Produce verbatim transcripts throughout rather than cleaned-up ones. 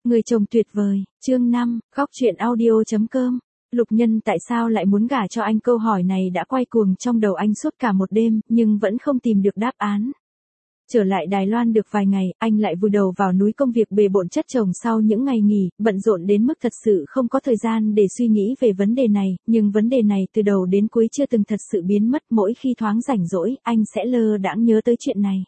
Người chồng tuyệt vời, chương năm, góc truyện audio.com. Lục Nhân tại sao lại muốn gả cho anh? Câu hỏi này đã quay cuồng trong đầu anh suốt cả một đêm, nhưng vẫn không tìm được đáp án. Trở lại Đài Loan được vài ngày, anh lại vùi đầu vào núi công việc bề bộn chất chồng sau những ngày nghỉ, bận rộn đến mức thật sự không có thời gian để suy nghĩ về vấn đề này, nhưng vấn đề này từ đầu đến cuối chưa từng thật sự biến mất. Mỗi khi thoáng rảnh rỗi, anh sẽ lơ đãng nhớ tới chuyện này.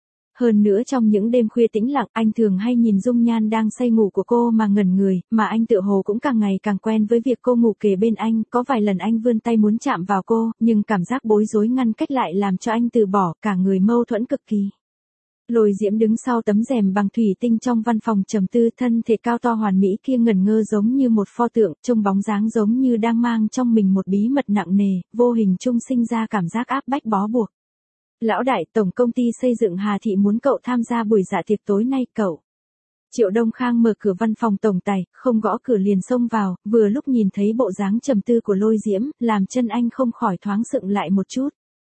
Hơn nữa trong những đêm khuya tĩnh lặng, anh thường hay nhìn dung nhan đang say ngủ của cô mà ngẩn người, mà anh tựa hồ cũng càng ngày càng quen với việc cô ngủ kề bên anh. Có vài lần anh vươn tay muốn chạm vào cô, nhưng cảm giác bối rối ngăn cách lại làm cho anh từ bỏ, cả người mâu thuẫn cực kỳ. Lôi Diễm đứng sau tấm rèm bằng thủy tinh trong văn phòng trầm tư, thân thể cao to hoàn mỹ kia ngẩn ngơ giống như một pho tượng, trông bóng dáng giống như đang mang trong mình một bí mật nặng nề, vô hình chung sinh ra cảm giác áp bách bó buộc. Lão đại, tổng công ty xây dựng Hà Thị muốn cậu tham gia buổi dạ tiệc tối nay. Cậu. Triệu Đông Khang mở cửa văn phòng tổng tài, không gõ cửa liền xông vào, vừa lúc nhìn thấy bộ dáng trầm tư của Lôi Diễm, làm chân anh không khỏi thoáng sững lại một chút.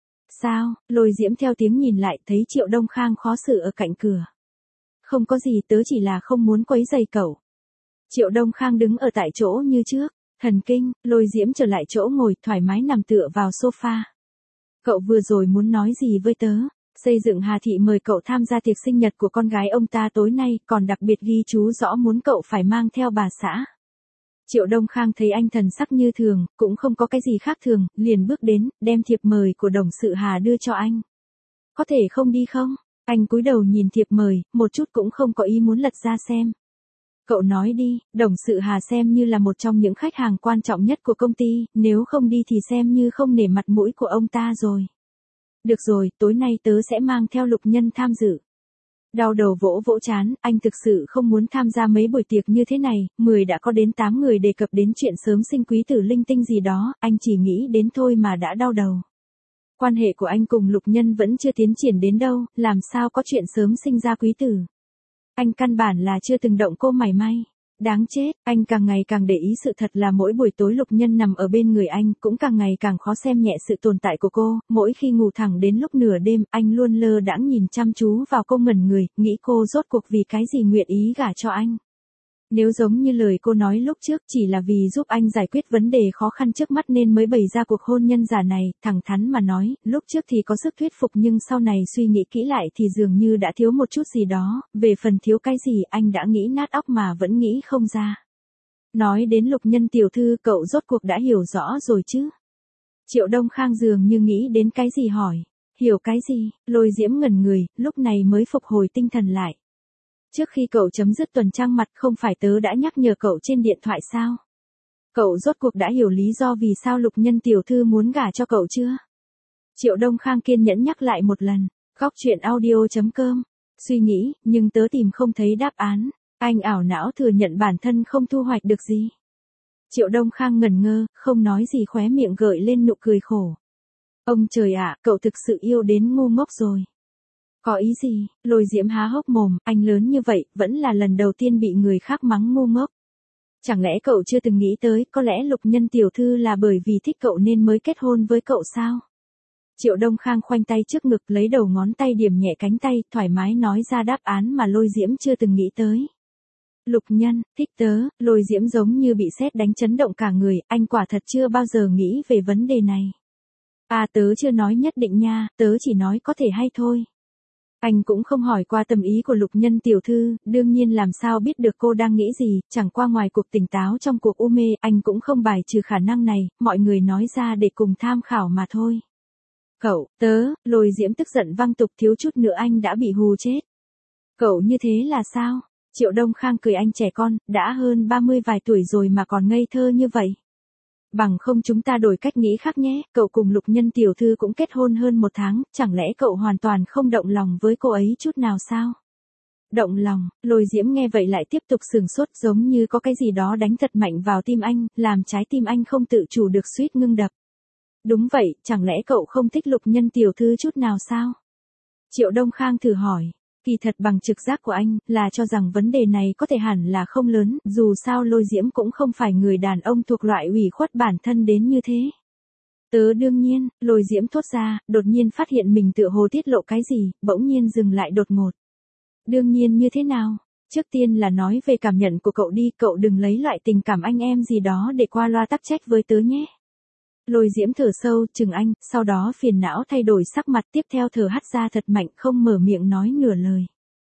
Sao? Lôi Diễm theo tiếng nhìn lại, thấy Triệu Đông Khang khó xử ở cạnh cửa. Không có gì, tớ chỉ là không muốn quấy rầy cậu. Triệu Đông Khang đứng ở tại chỗ như trước. Thần kinh. Lôi Diễm trở lại chỗ ngồi, thoải mái nằm tựa vào sofa. Cậu vừa rồi muốn nói gì với tớ? Xây dựng Hà Thị mời cậu tham gia tiệc sinh nhật của con gái ông ta tối nay, còn đặc biệt ghi chú rõ muốn cậu phải mang theo bà xã. Triệu Đông Khang thấy anh thần sắc như thường, cũng không có cái gì khác thường, liền bước đến, đem thiệp mời của đồng sự Hà đưa cho anh. Có thể không đi không? Anh cúi đầu nhìn thiệp mời, một chút cũng không có ý muốn lật ra xem. Cậu nói đi, đồng sự Hà xem như là một trong những khách hàng quan trọng nhất của công ty, nếu không đi thì xem như không nể mặt mũi của ông ta rồi. Được rồi, tối nay tớ sẽ mang theo Lục Nhân tham dự. Đau đầu vỗ vỗ chán, anh thực sự không muốn tham gia mấy buổi tiệc như thế này, mười đã có đến tám người đề cập đến chuyện sớm sinh quý tử linh tinh gì đó, anh chỉ nghĩ đến thôi mà đã đau đầu. Quan hệ của anh cùng Lục Nhân vẫn chưa tiến triển đến đâu, làm sao có chuyện sớm sinh ra quý tử. Anh căn bản là chưa từng động cô mảy may. Đáng chết, anh càng ngày càng để ý sự thật là mỗi buổi tối Lục Nhân nằm ở bên người anh, cũng càng ngày càng khó xem nhẹ sự tồn tại của cô, mỗi khi ngủ thẳng đến lúc nửa đêm, anh luôn lơ đãng nhìn chăm chú vào cô ngẩn người, nghĩ cô rốt cuộc vì cái gì nguyện ý gả cho anh. Nếu giống như lời cô nói lúc trước chỉ là vì giúp anh giải quyết vấn đề khó khăn trước mắt nên mới bày ra cuộc hôn nhân giả này, thẳng thắn mà nói, lúc trước thì có sức thuyết phục nhưng sau này suy nghĩ kỹ lại thì dường như đã thiếu một chút gì đó, về phần thiếu cái gì anh đã nghĩ nát óc mà vẫn nghĩ không ra. Nói đến Lục Nhân tiểu thư, cậu rốt cuộc đã hiểu rõ rồi chứ? Triệu Đông Khang dường như nghĩ đến cái gì hỏi. Hiểu cái gì? Lôi Diễm ngẩn người, lúc này mới phục hồi tinh thần lại. Trước khi cậu chấm dứt tuần trăng mật không phải tớ đã nhắc nhở cậu trên điện thoại sao? Cậu rốt cuộc đã hiểu lý do vì sao Lục Nhân tiểu thư muốn gả cho cậu chưa? Triệu Đông Khang kiên nhẫn nhắc lại một lần. Góc truyện audio.com. Suy nghĩ, nhưng tớ tìm không thấy đáp án. Anh ảo não thừa nhận bản thân không thu hoạch được gì. Triệu Đông Khang ngẩn ngơ, không nói gì, khóe miệng gợi lên nụ cười khổ. Ông trời ạ, cậu thực sự yêu đến ngu ngốc rồi. Có ý gì? Lôi Diễm há hốc mồm, anh lớn như vậy, vẫn là lần đầu tiên bị người khác mắng ngu ngốc. Chẳng lẽ cậu chưa từng nghĩ tới, có lẽ Lục Nhân tiểu thư là bởi vì thích cậu nên mới kết hôn với cậu sao? Triệu Đông Khang khoanh tay trước ngực, lấy đầu ngón tay điểm nhẹ cánh tay, thoải mái nói ra đáp án mà Lôi Diễm chưa từng nghĩ tới. Lục Nhân, thích tớ. Lôi Diễm giống như bị sét đánh chấn động cả người, anh quả thật chưa bao giờ nghĩ về vấn đề này. À, tớ chưa nói nhất định nha, tớ chỉ nói có thể hay thôi. Anh cũng không hỏi qua tâm ý của Lục Nhân tiểu thư, đương nhiên làm sao biết được cô đang nghĩ gì, chẳng qua ngoài cuộc tỉnh táo trong cuộc u mê, anh cũng không bài trừ khả năng này, mọi người nói ra để cùng tham khảo mà thôi. Cậu, tớ, Lôi Diễm tức giận văng tục, thiếu chút nữa anh đã bị hù chết. Cậu như thế là sao? Triệu Đông Khang cười, anh trẻ con, đã hơn ba mươi vài tuổi rồi mà còn ngây thơ như vậy. Bằng không chúng ta đổi cách nghĩ khác nhé, cậu cùng Lục Nhân tiểu thư cũng kết hôn hơn một tháng, chẳng lẽ cậu hoàn toàn không động lòng với cô ấy chút nào sao? Động lòng? Lôi Diễm nghe vậy lại tiếp tục sửng sốt, giống như có cái gì đó đánh thật mạnh vào tim anh, làm trái tim anh không tự chủ được suýt ngưng đập. Đúng vậy, chẳng lẽ cậu không thích Lục Nhân tiểu thư chút nào sao? Triệu Đông Khang thử hỏi. Kỳ thật bằng trực giác của anh, là cho rằng vấn đề này có thể hẳn là không lớn, dù sao Lôi Diễm cũng không phải người đàn ông thuộc loại ủy khuất bản thân đến như thế. Tớ đương nhiên, Lôi Diễm thốt ra, đột nhiên phát hiện mình tựa hồ tiết lộ cái gì, bỗng nhiên dừng lại đột ngột. Đương nhiên như thế nào? Trước tiên là nói về cảm nhận của cậu đi, cậu đừng lấy loại tình cảm anh em gì đó để qua loa tắc trách với tớ nhé. Lôi Diễm thở sâu, chừng anh, sau đó phiền não thay đổi sắc mặt, tiếp theo thở hắt ra thật mạnh, không mở miệng nói nửa lời.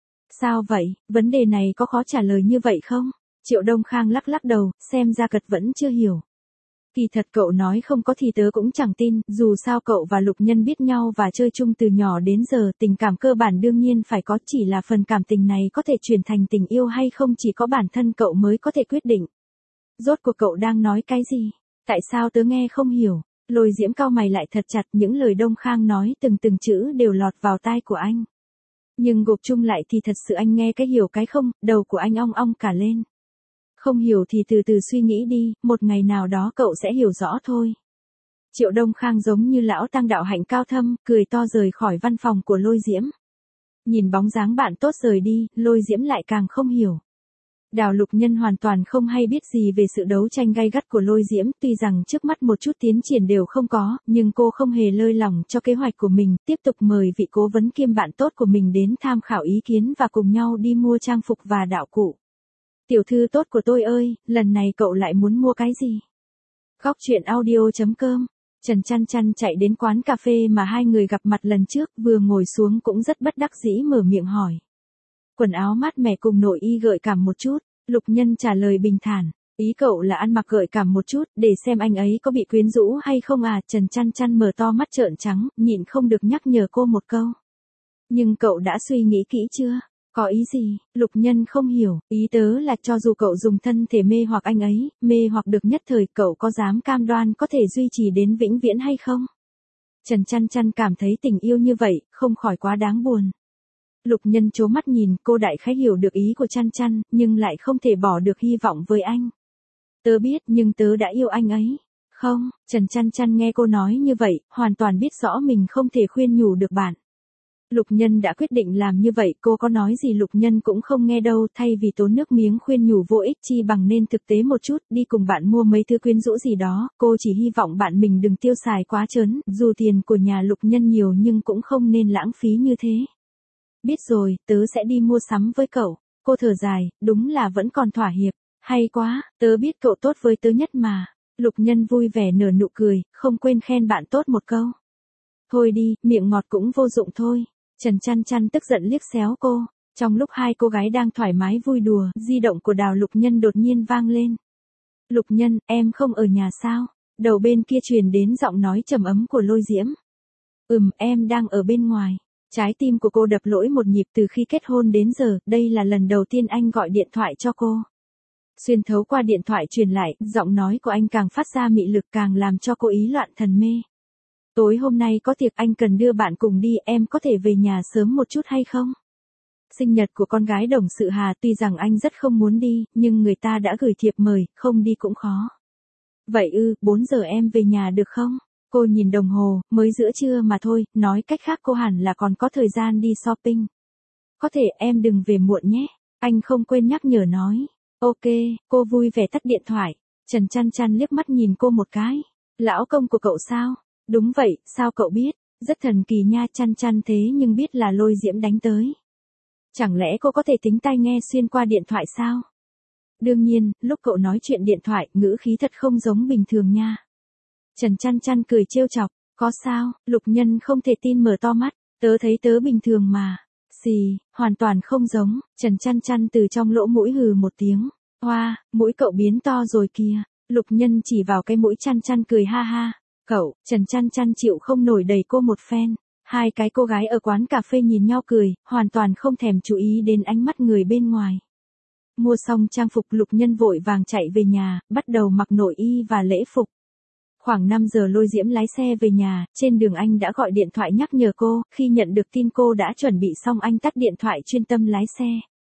Sao vậy, vấn đề này có khó trả lời như vậy không? Triệu Đông Khang lắc lắc đầu, xem ra cật vẫn chưa hiểu. Kỳ thật cậu nói không có thì tớ cũng chẳng tin, dù sao cậu và Lục Nhân biết nhau và chơi chung từ nhỏ đến giờ, tình cảm cơ bản đương nhiên phải có, chỉ là phần cảm tình này có thể chuyển thành tình yêu hay không chỉ có bản thân cậu mới có thể quyết định. Rốt cuộc cậu đang nói cái gì? Tại sao tớ nghe không hiểu? Lôi Diễm cau mày lại thật chặt, những lời Đông Khang nói từng từng chữ đều lọt vào tai của anh. Nhưng gộp chung lại thì thật sự anh nghe cái hiểu cái không, đầu của anh ong ong cả lên. Không hiểu thì từ từ suy nghĩ đi, một ngày nào đó cậu sẽ hiểu rõ thôi. Triệu Đông Khang giống như lão tăng đạo hạnh cao thâm, cười to rời khỏi văn phòng của Lôi Diễm. Nhìn bóng dáng bạn tốt rời đi, Lôi Diễm lại càng không hiểu. Đào Lục Nhân hoàn toàn không hay biết gì về sự đấu tranh gay gắt của Lôi Diễm, tuy rằng trước mắt một chút tiến triển đều không có, nhưng cô không hề lơi lỏng cho kế hoạch của mình, tiếp tục mời vị cố vấn kiêm bạn tốt của mình đến tham khảo ý kiến và cùng nhau đi mua trang phục và đạo cụ. Tiểu thư tốt của tôi ơi, lần này cậu lại muốn mua cái gì? Góc truyện audio chấm com. Trần Chăn Chăn chạy đến quán cà phê mà hai người gặp mặt lần trước, vừa ngồi xuống cũng rất bất đắc dĩ mở miệng hỏi. Quần áo mát mẻ cùng nội y gợi cảm một chút, Lục Nhân trả lời bình thản, ý cậu là ăn mặc gợi cảm một chút, để xem anh ấy có bị quyến rũ hay không à? Trần Chăn Chăn mở to mắt trợn trắng, nhịn không được nhắc nhở cô một câu. Nhưng cậu đã suy nghĩ kỹ chưa? Có ý gì? Lục Nhân không hiểu, ý tớ là cho dù cậu dùng thân thể mê hoặc anh ấy, mê hoặc được nhất thời, cậu có dám cam đoan có thể duy trì đến vĩnh viễn hay không? Trần Chăn Chăn cảm thấy tình yêu như vậy, không khỏi quá đáng buồn. Lục Nhân trố mắt nhìn, cô đại khái hiểu được ý của Chăn Chăn, nhưng lại không thể bỏ được hy vọng với anh. Tớ biết, nhưng tớ đã yêu anh ấy. Không, Trần Chăn Chăn nghe cô nói như vậy, hoàn toàn biết rõ mình không thể khuyên nhủ được bạn. Lục Nhân đã quyết định làm như vậy, cô có nói gì Lục Nhân cũng không nghe đâu, thay vì tốn nước miếng khuyên nhủ vô ích chi bằng nên thực tế một chút, đi cùng bạn mua mấy thứ quyến rũ gì đó, cô chỉ hy vọng bạn mình đừng tiêu xài quá trớn, dù tiền của nhà Lục Nhân nhiều nhưng cũng không nên lãng phí như thế. Biết rồi, tớ sẽ đi mua sắm với cậu. Cô thở dài, đúng là vẫn còn thỏa hiệp. Hay quá, tớ biết cậu tốt với tớ nhất mà. Lục Nhân vui vẻ nở nụ cười, không quên khen bạn tốt một câu. Thôi đi, miệng ngọt cũng vô dụng thôi. Trần Chăn Chăn tức giận liếc xéo cô. Trong lúc hai cô gái đang thoải mái vui đùa, di động của Đào Lục Nhân đột nhiên vang lên. Lục Nhân, em không ở nhà sao? Đầu bên kia truyền đến giọng nói trầm ấm của Lôi Diễm. Ừm, em đang ở bên ngoài. Trái tim của cô đập lỗi một nhịp, từ khi kết hôn đến giờ, đây là lần đầu tiên anh gọi điện thoại cho cô. Xuyên thấu qua điện thoại truyền lại, giọng nói của anh càng phát ra mị lực, càng làm cho cô ý loạn thần mê. Tối hôm nay có tiệc, anh cần đưa bạn cùng đi, em có thể về nhà sớm một chút hay không? Sinh nhật của con gái Đồng Sự Hà, tuy rằng anh rất không muốn đi, nhưng người ta đã gửi thiệp mời, không đi cũng khó. Vậy ư, bốn giờ em về nhà được không? Cô nhìn đồng hồ, mới giữa trưa mà thôi, nói cách khác cô hẳn là còn có thời gian đi shopping. Có thể em đừng về muộn nhé, anh không quên nhắc nhở nói. Ok, cô vui vẻ tắt điện thoại. Trần Chăn Chăn liếc mắt nhìn cô một cái. Lão công của cậu sao? Đúng vậy, sao cậu biết? Rất thần kỳ nha. Chăn Chăn thế nhưng biết là Lôi Diễm đánh tới. Chẳng lẽ cô có thể tính tai nghe xuyên qua điện thoại sao? Đương nhiên, lúc cậu nói chuyện điện thoại, ngữ khí thật không giống bình thường nha. Trần Chăn Chăn cười trêu chọc, có sao? Lục Nhân không thể tin mở to mắt, tớ thấy tớ bình thường mà. Xì, hoàn toàn không giống. Trần Chăn Chăn từ trong lỗ mũi hừ một tiếng. Hoa, mũi cậu biến to rồi kìa. Lục Nhân chỉ vào cái mũi Chăn Chăn cười ha ha. Cậu, Trần Chăn Chăn chịu không nổi đẩy cô một phen. Hai cái cô gái ở quán cà phê nhìn nhau cười, hoàn toàn không thèm chú ý đến ánh mắt người bên ngoài. Mua xong trang phục, Lục Nhân vội vàng chạy về nhà, bắt đầu mặc nội y và lễ phục. Khoảng năm giờ Lôi Diễm lái xe về nhà, trên đường anh đã gọi điện thoại nhắc nhở cô, khi nhận được tin cô đã chuẩn bị xong anh tắt điện thoại chuyên tâm lái xe.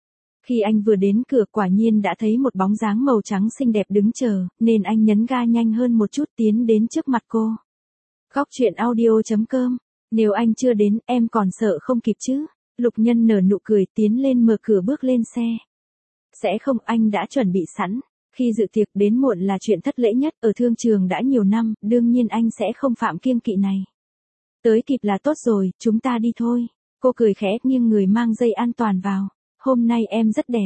Khi anh vừa đến cửa, quả nhiên đã thấy một bóng dáng màu trắng xinh đẹp đứng chờ, nên anh nhấn ga nhanh hơn một chút tiến đến trước mặt cô. Góc truyện audio chấm com. Nếu anh chưa đến, em còn sợ không kịp chứ? Lục Nhân nở nụ cười tiến lên mở cửa bước lên xe. Sẽ không, anh đã chuẩn bị sẵn. Khi dự tiệc đến muộn là chuyện thất lễ nhất, ở thương trường đã nhiều năm, đương nhiên anh sẽ không phạm kiêng kỵ này. Tới kịp là tốt rồi, chúng ta đi thôi. Cô cười khẽ nghiêng người mang dây an toàn vào. Hôm nay em rất đẹp,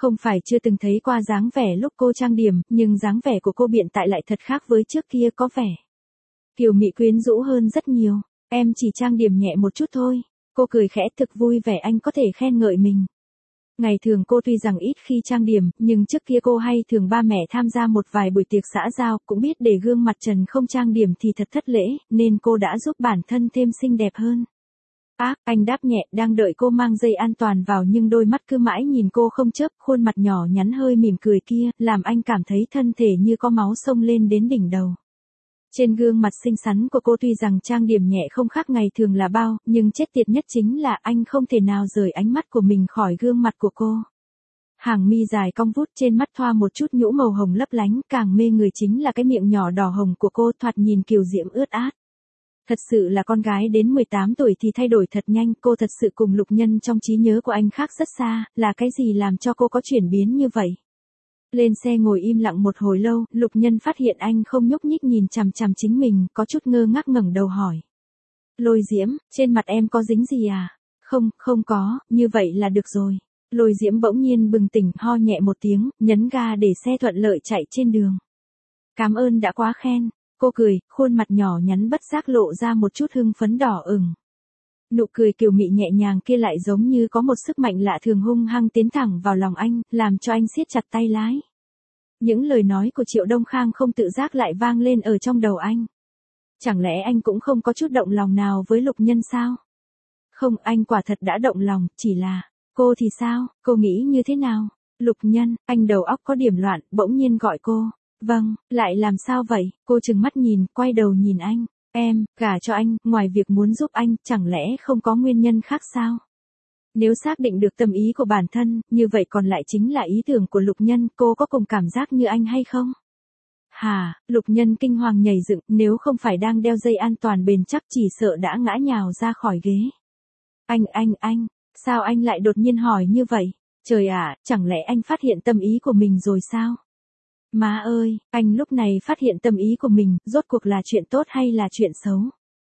Không phải chưa từng thấy qua dáng vẻ lúc cô trang điểm, nhưng dáng vẻ của cô hiện tại lại thật khác với trước kia, có vẻ kiều mị quyến rũ hơn rất nhiều. Em chỉ trang điểm nhẹ một chút thôi. Cô cười khẽ thực vui vẻ anh có thể khen ngợi mình. Ngày thường cô tuy rằng ít khi trang điểm, nhưng trước kia cô hay thường ba mẹ tham gia một vài buổi tiệc xã giao, cũng biết để gương mặt trần không trang điểm thì thật thất lễ, nên cô đã giúp bản thân thêm xinh đẹp hơn. Ác, anh đáp nhẹ, đang đợi cô mang dây an toàn vào nhưng đôi mắt cứ mãi nhìn cô không chớp, khuôn mặt nhỏ nhắn hơi mỉm cười kia, làm anh cảm thấy thân thể như có máu sông lên đến đỉnh đầu. Trên gương mặt xinh xắn của cô tuy rằng trang điểm nhẹ không khác ngày thường là bao, nhưng chết tiệt nhất chính là anh không thể nào rời ánh mắt của mình khỏi gương mặt của cô. Hàng mi dài cong vút, trên mắt thoa một chút nhũ màu hồng lấp lánh, càng mê người chính là cái miệng nhỏ đỏ hồng của cô, thoạt nhìn kiều diễm ướt át. Thật sự là con gái đến mười tám tuổi thì thay đổi thật nhanh, cô thật sự cùng Lục Nhân trong trí nhớ của anh khác rất xa, là cái gì làm cho cô có chuyển biến như vậy? Lên xe ngồi im lặng một hồi lâu, Lục Nhân phát hiện anh không nhúc nhích nhìn chằm chằm chính mình, có chút ngơ ngác ngẩng đầu hỏi. Lôi Diễm, trên mặt em có dính gì à? Không, không có, như vậy là được rồi. Lôi Diễm bỗng nhiên bừng tỉnh, ho nhẹ một tiếng, nhấn ga để xe thuận lợi chạy trên đường. Cảm ơn đã quá khen. Cô cười, khuôn mặt nhỏ nhắn bất giác lộ ra một chút hưng phấn đỏ ửng. Nụ cười kiều mị nhẹ nhàng kia lại giống như có một sức mạnh lạ thường hung hăng tiến thẳng vào lòng anh, làm cho anh siết chặt tay lái. Những lời nói của Triệu Đông Khang không tự giác lại vang lên ở trong đầu anh. Chẳng lẽ anh cũng không có chút động lòng nào với Lục Nhân sao? Không, anh quả thật đã động lòng, chỉ là, cô thì sao, cô nghĩ như thế nào? Lục Nhân, anh đầu óc có điểm loạn, bỗng nhiên gọi cô. Vâng, lại làm sao vậy? Cô trừng mắt nhìn, quay đầu nhìn anh. Em, gả cho anh, ngoài việc muốn giúp anh, chẳng lẽ không có nguyên nhân khác sao? Nếu xác định được tâm ý của bản thân, như vậy còn lại chính là ý tưởng của Lục Nhân, cô có cùng cảm giác như anh hay không? Hà, Lục Nhân kinh hoàng nhảy dựng, nếu không phải đang đeo dây an toàn bền chắc chỉ sợ đã ngã nhào ra khỏi ghế. Anh, anh, anh, sao anh lại đột nhiên hỏi như vậy? Trời ạ, chẳng lẽ anh phát hiện tâm ý của mình rồi sao? Má ơi, anh lúc này phát hiện tâm ý của mình, rốt cuộc là chuyện tốt hay là chuyện xấu?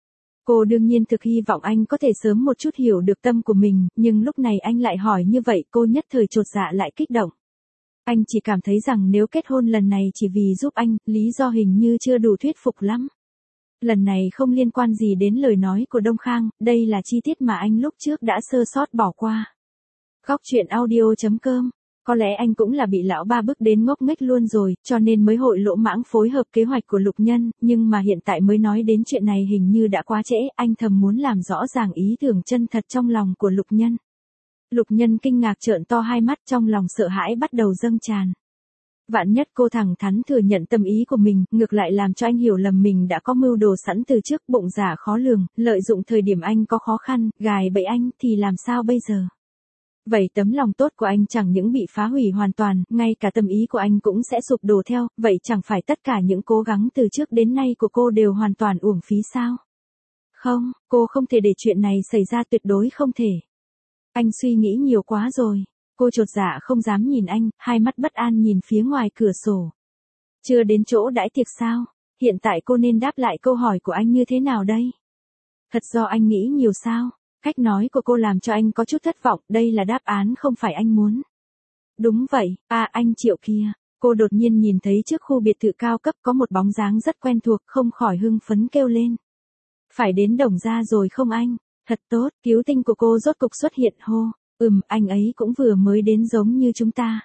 Cô đương nhiên thực hy vọng anh có thể sớm một chút hiểu được tâm của mình, nhưng lúc này anh lại hỏi như vậy, cô nhất thời chột dạ lại kích động. Anh chỉ cảm thấy rằng nếu kết hôn lần này chỉ vì giúp anh, lý do hình như chưa đủ thuyết phục lắm. Lần này không liên quan gì đến lời nói của Đông Khang, đây là chi tiết mà anh lúc trước đã sơ sót bỏ qua. Góc truyện audio chấm com. Có lẽ anh cũng là bị lão ba bức đến ngốc nghếch luôn rồi, cho nên mới hội lỗ mãng phối hợp kế hoạch của Lục Nhân, nhưng mà hiện tại mới nói đến chuyện này hình như đã quá trễ, anh thầm muốn làm rõ ràng ý tưởng chân thật trong lòng của Lục Nhân. Lục Nhân kinh ngạc trợn to hai mắt, trong lòng sợ hãi bắt đầu dâng tràn. Vạn nhất cô thẳng thắn thừa nhận tâm ý của mình, ngược lại làm cho anh hiểu lầm mình đã có mưu đồ sẵn từ trước, bụng giả khó lường, lợi dụng thời điểm anh có khó khăn, gài bẫy anh, thì làm sao bây giờ? Vậy tấm lòng tốt của anh chẳng những bị phá hủy hoàn toàn, ngay cả tâm ý của anh cũng sẽ sụp đổ theo, vậy chẳng phải tất cả những cố gắng từ trước đến nay của cô đều hoàn toàn uổng phí sao? Không, cô không thể để chuyện này xảy ra, tuyệt đối không thể. Anh suy nghĩ nhiều quá rồi. Cô chột dạ không dám nhìn anh, hai mắt bất an nhìn phía ngoài cửa sổ. Chưa đến chỗ đãi tiệc sao? Hiện tại cô nên đáp lại câu hỏi của anh như thế nào đây? Thật do anh nghĩ nhiều sao? Cách nói của cô làm cho anh có chút thất vọng, đây là đáp án không phải anh muốn. Đúng vậy, à anh Triệu kia. Cô đột nhiên nhìn thấy trước khu biệt thự cao cấp có một bóng dáng rất quen thuộc, không khỏi hưng phấn kêu lên. Phải đến Đồng Gia rồi không anh? Thật tốt, cứu tinh của cô rốt cục xuất hiện hô. Ừm, anh ấy cũng vừa mới đến giống như chúng ta.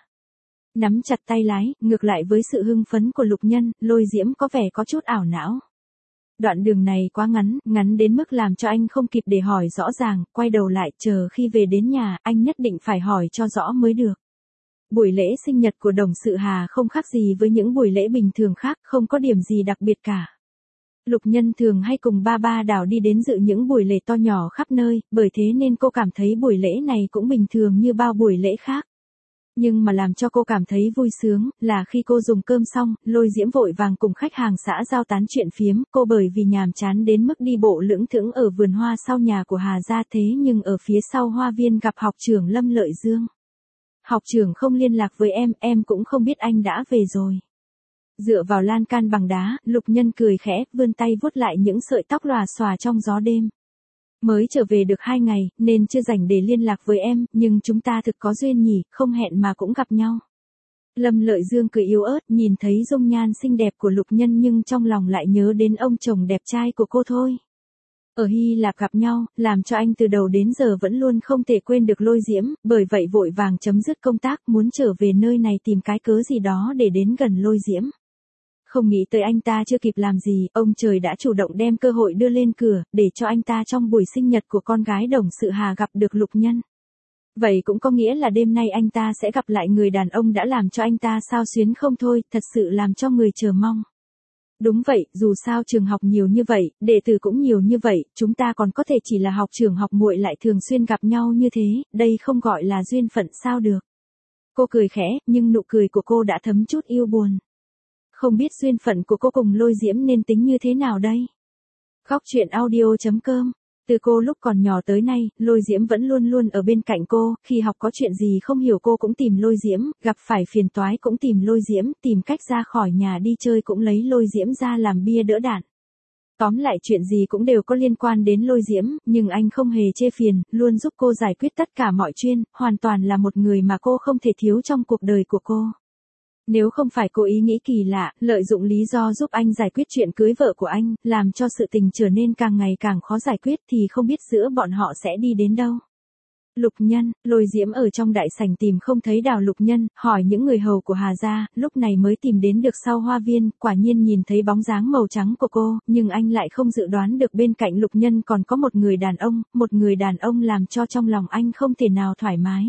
Nắm chặt tay lái, ngược lại với sự hưng phấn của Lục Nhân, Lôi Diễm có vẻ có chút ảo não. Đoạn đường này quá ngắn, ngắn đến mức làm cho anh không kịp để hỏi rõ ràng, quay đầu lại, chờ khi về đến nhà, anh nhất định phải hỏi cho rõ mới được. Buổi lễ sinh nhật của Đồng Sự Hà không khác gì với những buổi lễ bình thường khác, không có điểm gì đặc biệt cả. Lục Nhân thường hay cùng ba ba Đào đi đến dự những buổi lễ to nhỏ khắp nơi, bởi thế nên cô cảm thấy buổi lễ này cũng bình thường như bao buổi lễ khác. Nhưng mà làm cho cô cảm thấy vui sướng, là khi cô dùng cơm xong, Lôi Diễm vội vàng cùng khách hàng xã giao tán chuyện phiếm, cô bởi vì nhàm chán đến mức đi bộ lững thững ở vườn hoa sau nhà của Hà gia, thế nhưng ở phía sau hoa viên gặp học trưởng Lâm Lợi Dương. Học trưởng không liên lạc với em, em cũng không biết anh đã về rồi. Dựa vào lan can bằng đá, Lục Nhân cười khẽ, vươn tay vuốt lại những sợi tóc lòa xòa trong gió đêm. Mới trở về được hai ngày, nên chưa rảnh để liên lạc với em, nhưng chúng ta thực có duyên nhỉ, không hẹn mà cũng gặp nhau. Lâm Lợi Dương cười yếu ớt, nhìn thấy dung nhan xinh đẹp của Lục Nhân nhưng trong lòng lại nhớ đến ông chồng đẹp trai của cô thôi. Ở Hy Lạp gặp nhau, làm cho anh từ đầu đến giờ vẫn luôn không thể quên được Lôi Diễm, bởi vậy vội vàng chấm dứt công tác, muốn trở về nơi này tìm cái cớ gì đó để đến gần Lôi Diễm. Không nghĩ tới anh ta chưa kịp làm gì, ông trời đã chủ động đem cơ hội đưa lên cửa, để cho anh ta trong buổi sinh nhật của con gái Đồng Sự Hà gặp được Lục Nhân. Vậy cũng có nghĩa là đêm nay anh ta sẽ gặp lại người đàn ông đã làm cho anh ta xao xuyến không thôi, thật sự làm cho người chờ mong. Đúng vậy, dù sao trường học nhiều như vậy, đệ tử cũng nhiều như vậy, chúng ta còn có thể chỉ là học trưởng học muội lại thường xuyên gặp nhau như thế, đây không gọi là duyên phận sao được. Cô cười khẽ, nhưng nụ cười của cô đã thấm chút yêu buồn. Không biết duyên phận của cô cùng Lôi Diễm nên tính như thế nào đây? Góc truyện audio chấm com. Từ cô lúc còn nhỏ tới nay, Lôi Diễm vẫn luôn luôn ở bên cạnh cô, khi học có chuyện gì không hiểu cô cũng tìm Lôi Diễm, gặp phải phiền toái cũng tìm Lôi Diễm, tìm cách ra khỏi nhà đi chơi cũng lấy Lôi Diễm ra làm bia đỡ đạn. Tóm lại chuyện gì cũng đều có liên quan đến Lôi Diễm, nhưng anh không hề chê phiền, luôn giúp cô giải quyết tất cả mọi chuyện, hoàn toàn là một người mà cô không thể thiếu trong cuộc đời của cô. Nếu không phải cô ý nghĩ kỳ lạ, lợi dụng lý do giúp anh giải quyết chuyện cưới vợ của anh, làm cho sự tình trở nên càng ngày càng khó giải quyết thì không biết giữa bọn họ sẽ đi đến đâu. Lục Nhân, Lôi Diễm ở trong đại sảnh tìm không thấy Đào Lục Nhân, hỏi những người hầu của Hà gia, lúc này mới tìm đến được sau hoa viên, quả nhiên nhìn thấy bóng dáng màu trắng của cô, nhưng anh lại không dự đoán được bên cạnh Lục Nhân còn có một người đàn ông, một người đàn ông làm cho trong lòng anh không thể nào thoải mái.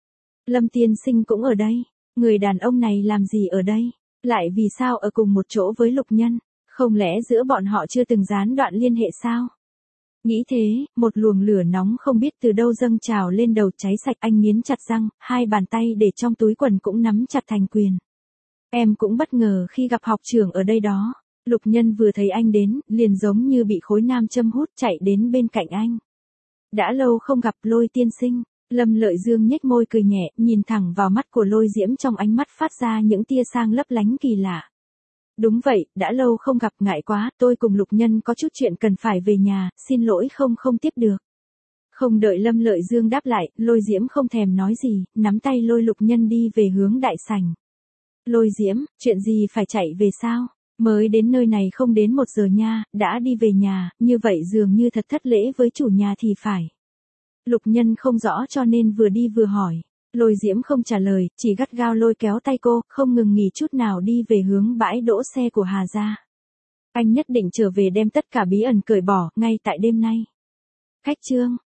Lâm Tiên Sinh cũng ở đây. Người đàn ông này làm gì ở đây? Lại vì sao ở cùng một chỗ với Lục Nhân? Không lẽ giữa bọn họ chưa từng gián đoạn liên hệ sao? Nghĩ thế, một luồng lửa nóng không biết từ đâu dâng trào lên đầu cháy sạch, anh nghiến chặt răng, hai bàn tay để trong túi quần cũng nắm chặt thành quyền. Em cũng bất ngờ khi gặp học trưởng ở đây đó. Lục Nhân vừa thấy anh đến, liền giống như bị khối nam châm hút chạy đến bên cạnh anh. Đã lâu không gặp Lôi tiên sinh. Lâm Lợi Dương nhếch môi cười nhẹ, nhìn thẳng vào mắt của Lôi Diễm, trong ánh mắt phát ra những tia sang lấp lánh kỳ lạ. Đúng vậy, đã lâu không gặp, ngại quá, tôi cùng Lục Nhân có chút chuyện cần phải về nhà, xin lỗi không không tiếp được. Không đợi Lâm Lợi Dương đáp lại, Lôi Diễm không thèm nói gì, nắm tay lôi Lục Nhân đi về hướng đại sảnh. Lôi Diễm, chuyện gì phải chạy về sao? Mới đến nơi này không đến một giờ nha, đã đi về nhà, như vậy dường như thật thất lễ với chủ nhà thì phải. Lục Nhân không rõ cho nên vừa đi vừa hỏi. Lôi Diễm không trả lời, chỉ gắt gao lôi kéo tay cô, không ngừng nghỉ chút nào đi về hướng bãi đỗ xe của Hà gia. Anh nhất định trở về đem tất cả bí ẩn cởi bỏ, ngay tại đêm nay. Khách chương.